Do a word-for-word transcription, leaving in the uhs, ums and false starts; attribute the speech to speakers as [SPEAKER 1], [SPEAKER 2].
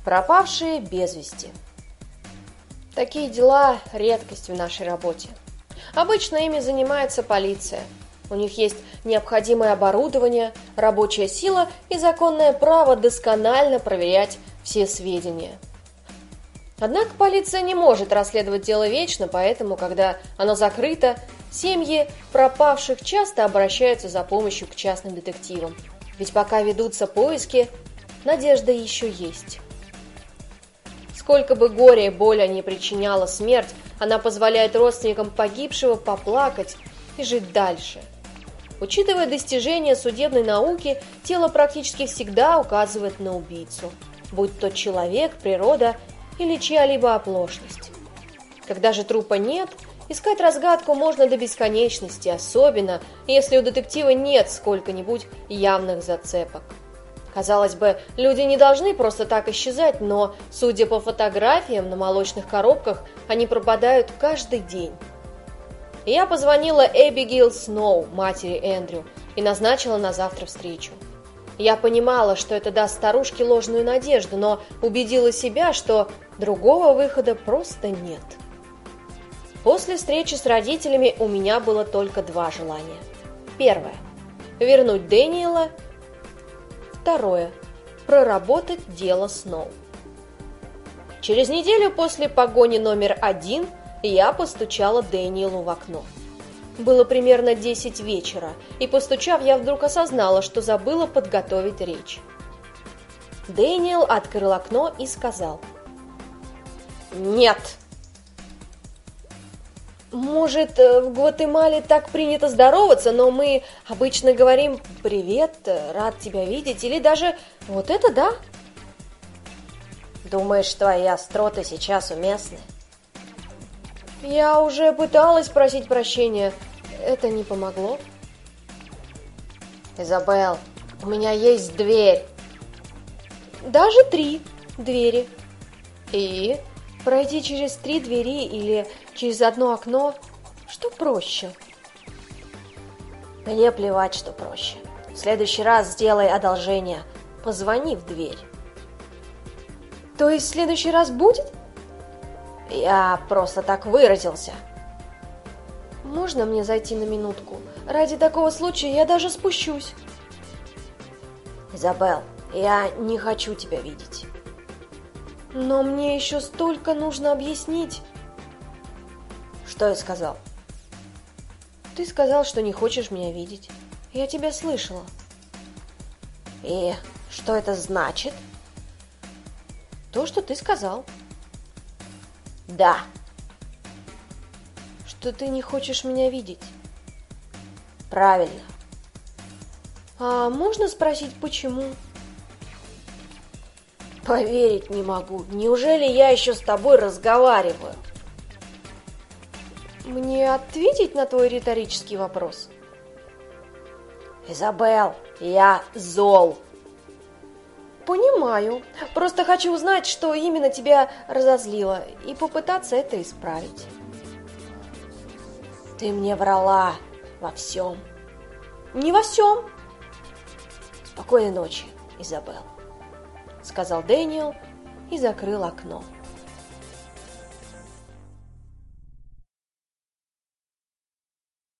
[SPEAKER 1] Пропавшие без вести. Такие дела – редкость в нашей работе. Обычно ими занимается полиция. У них есть необходимое оборудование, рабочая сила и законное право досконально проверять все сведения. Однако полиция не может расследовать дело вечно, поэтому, когда оно закрыто, семьи пропавших часто обращаются за помощью к частным детективам. Ведь пока ведутся поиски, надежда еще есть. Сколько бы горя и боли не причиняла смерть, она позволяет родственникам погибшего поплакать и жить дальше. Учитывая достижения судебной науки, тело практически всегда указывает на убийцу, будь то человек, природа или чья-либо оплошность. Когда же трупа нет, искать разгадку можно до бесконечности, особенно если у детектива нет сколько-нибудь явных зацепок. Казалось бы, люди не должны просто так исчезать, но, судя по фотографиям на молочных коробках, они пропадают каждый день. Я позвонила Эбигейл Сноу, матери Эндрю, и назначила на завтра встречу. Я понимала, что это даст старушке ложную надежду, но убедила себя, что другого выхода просто нет. После встречи с родителями у меня было только два желания. Первое – вернуть Дэниела. Второе – проработать дело Сноу. Через неделю после погони номер один я постучала Дэниелу в окно. Было примерно десять вечера, и, постучав, я вдруг осознала, что забыла подготовить речь. Дэниел открыл окно и сказал: «Нет». Может, в Гватемале так принято здороваться, но мы обычно говорим «привет», «рад тебя видеть» или даже «вот это да».
[SPEAKER 2] Думаешь, твои остроты сейчас уместны?
[SPEAKER 1] Я уже пыталась просить прощения. Это не помогло.
[SPEAKER 2] Изабелл, у меня есть дверь.
[SPEAKER 1] Даже три двери.
[SPEAKER 2] И?
[SPEAKER 1] Пройти через три двери или через одно окно, что проще?
[SPEAKER 2] Мне плевать, что проще. В следующий раз сделай одолжение. Позвони в дверь.
[SPEAKER 1] То есть в следующий раз будет?
[SPEAKER 2] Я просто так выразился.
[SPEAKER 1] Можно мне зайти на минутку? Ради такого случая я даже спущусь.
[SPEAKER 2] Изабелл, я не хочу тебя видеть.
[SPEAKER 1] Но мне еще столько нужно объяснить.
[SPEAKER 2] Что я сказал?
[SPEAKER 1] Ты сказал, что не хочешь меня видеть. Я тебя слышала.
[SPEAKER 2] И что это значит?
[SPEAKER 1] То, что ты сказал.
[SPEAKER 2] Да.
[SPEAKER 1] Что ты не хочешь меня видеть.
[SPEAKER 2] Правильно.
[SPEAKER 1] А можно спросить, почему?
[SPEAKER 2] Поверить не могу. Неужели я еще с тобой разговариваю?
[SPEAKER 1] Мне ответить на твой риторический вопрос?
[SPEAKER 2] Изабелл, я зол.
[SPEAKER 1] Понимаю. Просто хочу узнать, что именно тебя разозлило, и попытаться это исправить.
[SPEAKER 2] Ты мне врала во всем.
[SPEAKER 1] Не во всем.
[SPEAKER 2] Спокойной ночи, Изабелл,
[SPEAKER 1] сказал Дэниел и закрыл окно.